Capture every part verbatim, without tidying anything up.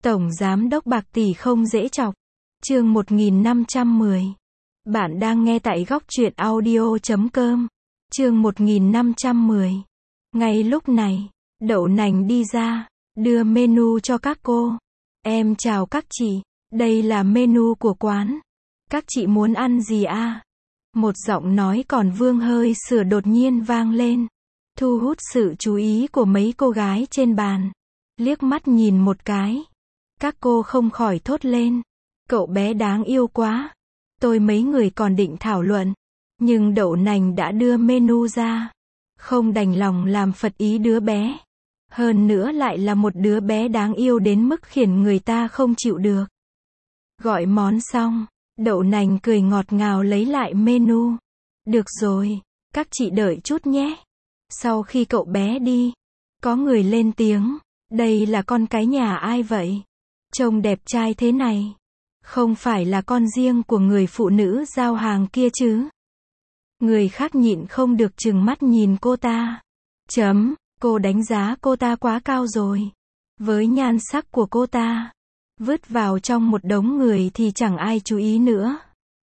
Tổng Giám đốc bạc tỷ không dễ chọc. Chương một nghìn năm trăm mười. Bạn đang nghe tại góc truyện audio chấm com. Chương một nghìn năm trăm mười. Ngay lúc này, Đậu Nành đi ra, đưa menu cho các cô. Em chào các chị, đây là menu của quán. Các chị muốn ăn gì à? Một giọng nói còn vương hơi sửa đột nhiên vang lên, thu hút sự chú ý của mấy cô gái trên bàn. Liếc mắt nhìn một cái, các cô không khỏi thốt lên, cậu bé đáng yêu quá. Tôi mấy người còn định thảo luận, nhưng Đậu Nành đã đưa menu ra. Không đành lòng làm phật ý đứa bé. Hơn nữa lại là một đứa bé đáng yêu đến mức khiến người ta không chịu được. Gọi món xong, Đậu Nành cười ngọt ngào lấy lại menu. Được rồi, các chị đợi chút nhé. Sau khi cậu bé đi, có người lên tiếng, đây là con cái nhà ai vậy? Trông đẹp trai thế này. Không phải là con riêng của người phụ nữ giao hàng kia chứ? Người khác nhịn không được trừng mắt nhìn cô ta. Chấm, cô đánh giá cô ta quá cao rồi. Với nhan sắc của cô ta, vứt vào trong một đống người thì chẳng ai chú ý nữa.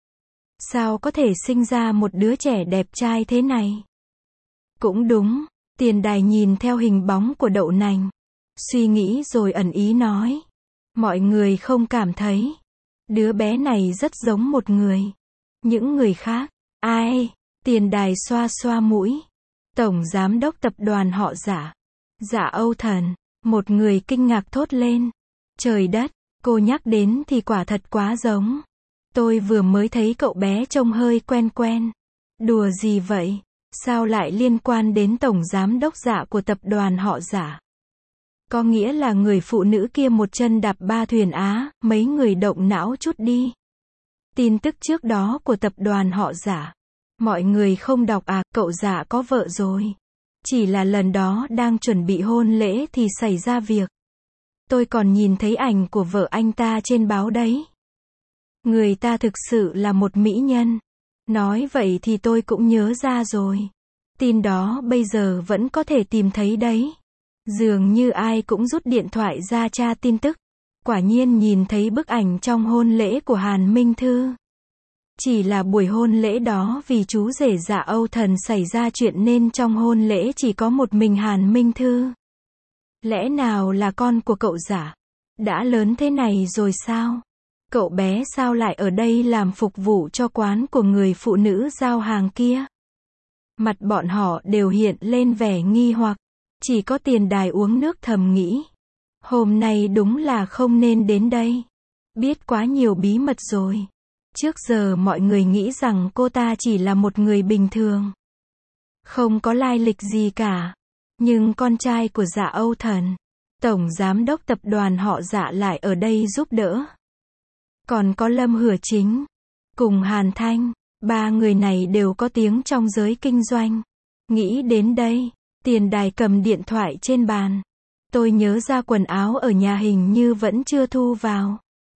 Sao có thể sinh ra một đứa trẻ đẹp trai thế này? Cũng đúng, Tiền Đài nhìn theo hình bóng của Đậu Nành, suy nghĩ rồi ẩn ý nói. Mọi người không cảm thấy đứa bé này rất giống một người. Những người khác, ai? Tiền Đài xoa xoa mũi. Tổng Giám đốc tập đoàn họ Dạ. Dạ Âu Thần. Một người kinh ngạc thốt lên. Trời đất, cô nhắc đến thì quả thật quá giống. Tôi vừa mới thấy cậu bé trông hơi quen quen. Đùa gì vậy? Sao lại liên quan đến Tổng Giám đốc Dạ của tập đoàn họ Dạ? Có nghĩa là người phụ nữ kia một chân đạp ba thuyền á, mấy người động não chút đi. Tin tức trước đó của tập đoàn họ Dạ. Mọi người không đọc à, cậu Dạ có vợ rồi. Chỉ là lần đó đang chuẩn bị hôn lễ thì xảy ra việc. Tôi còn nhìn thấy ảnh của vợ anh ta trên báo đấy. Người ta thực sự là một mỹ nhân. Nói vậy thì tôi cũng nhớ ra rồi. Tin đó bây giờ vẫn có thể tìm thấy đấy. Dường như ai cũng rút điện thoại ra tra tin tức. Quả nhiên nhìn thấy bức ảnh trong hôn lễ của Hàn Minh Thư. Chỉ là buổi hôn lễ đó vì chú rể Dạ Âu Thần xảy ra chuyện nên trong hôn lễ chỉ có một mình Hàn Minh Thư. Lẽ nào là con của cậu Dạ? Đã lớn thế này rồi sao? Cậu bé sao lại ở đây làm phục vụ cho quán của người phụ nữ giao hàng kia? Mặt bọn họ đều hiện lên vẻ nghi hoặc. Chỉ có Tiền Đài uống nước thầm nghĩ. Hôm nay đúng là không nên đến đây. Biết quá nhiều bí mật rồi. Trước giờ mọi người nghĩ rằng cô ta chỉ là một người bình thường. Không có lai lịch gì cả. Nhưng con trai của Dạ Âu Thần, Tổng Giám đốc tập đoàn họ Dạ lại ở đây giúp đỡ. Còn có Lâm Hửa Chính, cùng Hàn Thanh, ba người này đều có tiếng trong giới kinh doanh. Nghĩ đến đây, Tiền Đài cầm điện thoại trên bàn. Tôi nhớ ra quần áo ở nhà hình như vẫn chưa thu vào.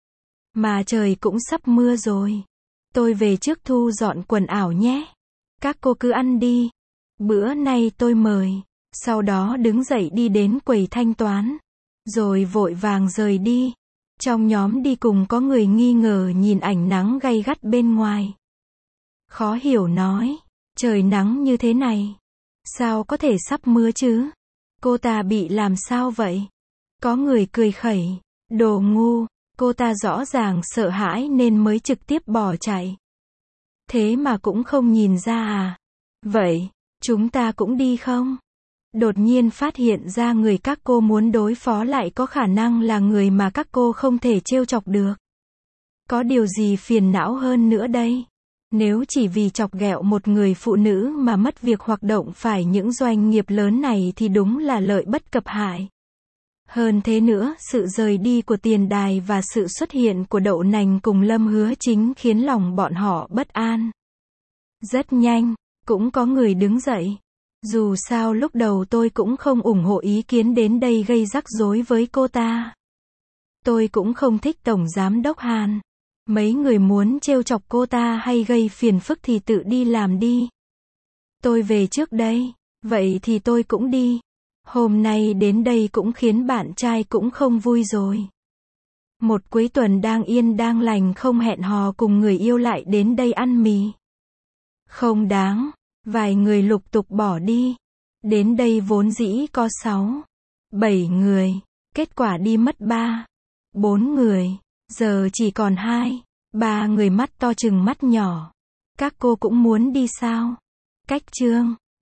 Mà trời cũng sắp mưa rồi. Tôi về trước thu dọn quần áo nhé. Các cô cứ ăn đi. Bữa nay tôi mời. Sau đó đứng dậy đi đến quầy thanh toán. Rồi vội vàng rời đi. Trong nhóm đi cùng có người nghi ngờ nhìn ảnh nắng gay gắt bên ngoài. Khó hiểu nói. Trời nắng như thế này. Sao có thể sắp mưa chứ? Cô ta bị làm sao vậy? Có người cười khẩy. Đồ ngu. Cô ta rõ ràng sợ hãi nên mới trực tiếp bỏ chạy. Thế mà cũng không nhìn ra à? Vậy, chúng ta cũng đi không? Đột nhiên phát hiện ra người các cô muốn đối phó lại có khả năng là người mà các cô không thể trêu chọc được. Có điều gì phiền não hơn nữa đây? Nếu chỉ vì chọc ghẹo một người phụ nữ mà mất việc hoạt động phải những doanh nghiệp lớn này thì đúng là lợi bất cập hại. Hơn thế nữa, sự rời đi của Tiền Đài và sự xuất hiện của Đậu Nành cùng Lâm Hứa Chính khiến lòng bọn họ bất an. Rất nhanh, cũng có người đứng dậy. Dù sao lúc đầu tôi cũng không ủng hộ ý kiến đến đây gây rắc rối với cô ta. Tôi cũng không thích Tổng Giám đốc Hàn. Mấy người muốn trêu chọc cô ta hay gây phiền phức thì tự đi làm đi. Tôi về trước đây. Vậy thì tôi cũng đi. Hôm nay đến đây cũng khiến bạn trai cũng không vui rồi. Một cuối tuần đang yên đang lành không hẹn hò cùng người yêu lại đến đây ăn mì. Không đáng. Vài người lục tục bỏ đi. Đến đây vốn dĩ có sáu, bảy người. Kết quả đi mất ba, bốn người. Giờ chỉ còn hai, ba người mắt to chừng mắt nhỏ. Các cô cũng muốn đi sao? Cách chương